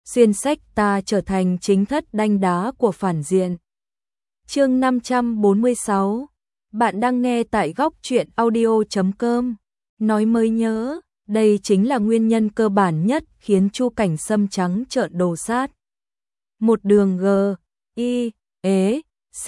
xuyên sách ta trở thành chính thất đanh đá của phản diện. Chương 546. Bạn đang nghe tại góc truyện audio.com. Nói mới nhớ, đây chính là nguyên nhân cơ bản nhất khiến Chu Cảnh Sâm trắng trợn đồ sát. Một đường G, I, ế, C,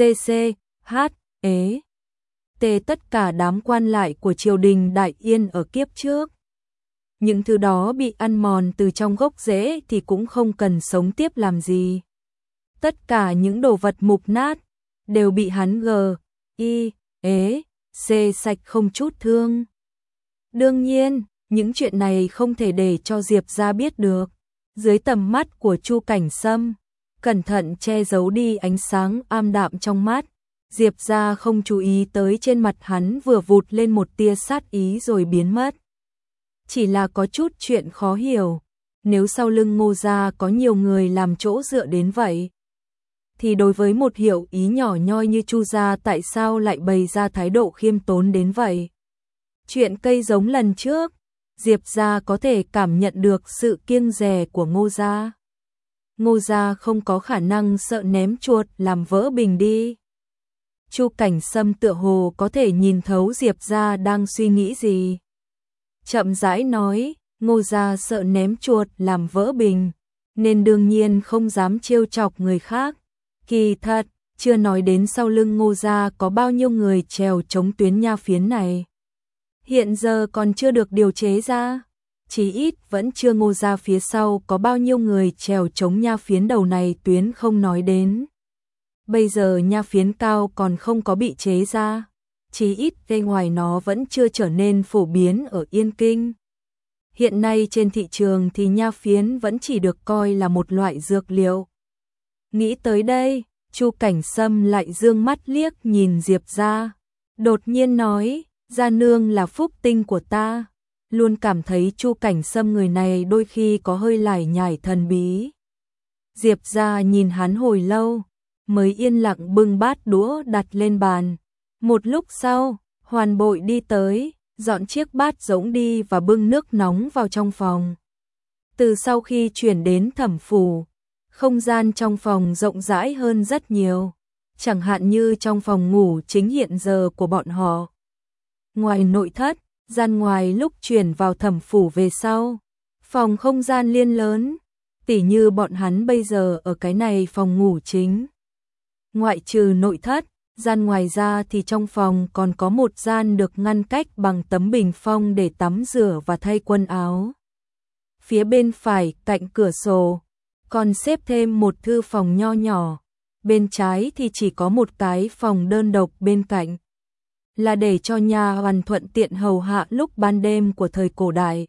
H, ế, T tất cả đám quan lại của triều đình Đại Yên ở kiếp trước. Những thứ đó bị ăn mòn từ trong gốc rễ thì cũng không cần sống tiếp làm gì. Tất cả những đồ vật mục nát đều bị hắn G, I, ế, C sạch không chút thương. Đương nhiên, những chuyện này không thể để cho Diệp gia biết được. Dưới tầm mắt của Chu Cảnh Sâm, cẩn thận che giấu đi ánh sáng am đạm trong mắt, Diệp gia không chú ý tới trên mặt hắn vừa vụt lên một tia sát ý rồi biến mất. Chỉ là có chút chuyện khó hiểu, nếu sau lưng Ngô gia có nhiều người làm chỗ dựa đến vậy, thì đối với một hiệu ý nhỏ nhoi như Chu gia tại sao lại bày ra thái độ khiêm tốn đến vậy? Chuyện cây giống lần trước, Diệp gia có thể cảm nhận được sự kiêng dè của Ngô gia. Ngô gia không có khả năng sợ ném chuột làm vỡ bình đi. Chu Cảnh Sâm tựa hồ có thể nhìn thấu Diệp gia đang suy nghĩ gì. Chậm rãi nói, Ngô gia sợ ném chuột làm vỡ bình, nên đương nhiên không dám trêu chọc người khác. Kỳ thật, chưa nói đến sau lưng Ngô gia có bao nhiêu người trèo chống tuyến nha phiến này. Hiện giờ còn chưa được điều chế ra, chí ít vẫn chưa Ngô gia phía sau có bao nhiêu người trèo chống nha phiến đầu này tuyến không nói đến. Bây giờ nha phiến cao còn không có bị chế ra, chí ít bên ngoài nó vẫn chưa trở nên phổ biến ở Yên Kinh. Hiện nay trên thị trường thì nha phiến vẫn chỉ được coi là một loại dược liệu. Nghĩ tới đây, Chu Cảnh Sâm lại dương mắt liếc nhìn Diệp gia, đột nhiên nói, gia nương là phúc tinh của ta. Luôn cảm thấy Chu Cảnh Sâm người này đôi khi có hơi lải nhải thần bí. Diệp gia nhìn hắn hồi lâu, mới yên lặng bưng bát đũa đặt lên bàn. Một lúc sau, Hoàn Bội đi tới, dọn chiếc bát rỗng đi và bưng nước nóng vào trong phòng. Từ sau khi chuyển đến Thẩm phủ, không gian trong phòng rộng rãi hơn rất nhiều, chẳng hạn như trong phòng ngủ chính hiện giờ của bọn họ. Ngoài nội thất, gian ngoài lúc chuyển vào Thẩm phủ về sau, phòng không gian liên lớn, tỉ như bọn hắn bây giờ ở cái này phòng ngủ chính. Ngoại trừ nội thất, gian ngoài ra thì trong phòng còn có một gian được ngăn cách bằng tấm bình phong để tắm rửa và thay quần áo. Phía bên phải cạnh cửa sổ, còn xếp thêm một thư phòng nho nhỏ, bên trái thì chỉ có một cái phòng đơn độc bên cạnh, là để cho nha hoàn thuận tiện hầu hạ lúc ban đêm của thời cổ đại.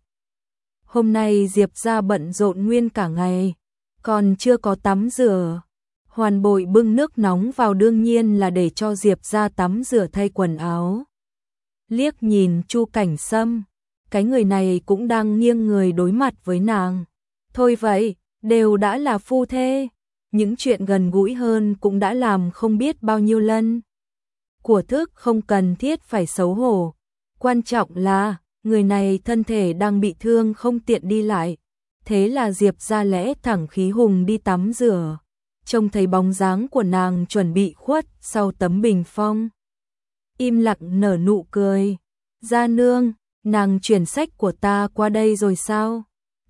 Hôm nay Diệp gia bận rộn nguyên cả ngày, còn chưa có tắm rửa. Hoàn Bội bưng nước nóng vào đương nhiên là để cho Diệp gia tắm rửa thay quần áo. Liếc nhìn Chu Cảnh Sâm, cái người này cũng đang nghiêng người đối mặt với nàng. Thôi vậy, đều đã là phu thê, những chuyện gần gũi hơn cũng đã làm không biết bao nhiêu lần. Của thức không cần thiết phải xấu hổ, quan trọng là người này thân thể đang bị thương không tiện đi lại. Thế là Diệp gia lẽ thẳng khí hùng đi tắm rửa, trông thấy bóng dáng của nàng chuẩn bị khuất sau tấm bình phong. Im lặng nở nụ cười, gia nương, nàng chuyển sách của ta qua đây rồi sao?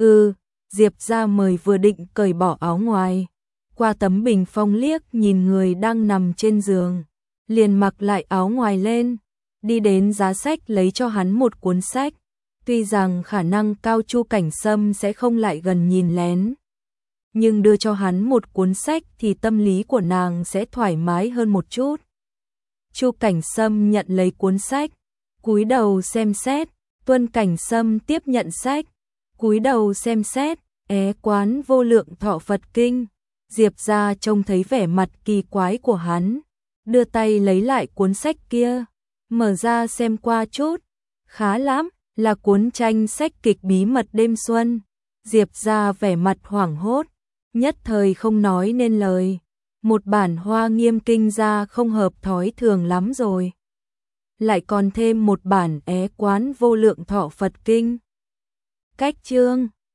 Diệp gia mời vừa định cởi bỏ áo ngoài, qua tấm bình phong liếc nhìn người đang nằm trên giường, liền mặc lại áo ngoài lên, đi đến giá sách lấy cho hắn một cuốn sách. Tuy rằng khả năng cao Chu Cảnh Sâm sẽ không lại gần nhìn lén, nhưng đưa cho hắn một cuốn sách thì tâm lý của nàng sẽ thoải mái hơn một chút. Chu Cảnh Sâm nhận lấy cuốn sách, cúi đầu xem xét. Tuân Cảnh Sâm tiếp nhận sách, cúi đầu xem xét. Quán vô lượng thọ Phật kinh. Diệp gia trông thấy vẻ mặt kỳ quái của hắn, đưa tay lấy lại cuốn sách kia, mở ra xem qua chút. Khá lắm, là cuốn tranh sách kịch bí mật đêm xuân. Diệp gia vẻ mặt hoảng hốt, nhất thời không nói nên lời. Một bản Hoa Nghiêm kinh ra không hợp thói thường lắm rồi, lại còn thêm một bản Quán vô lượng thọ Phật kinh. Cách chương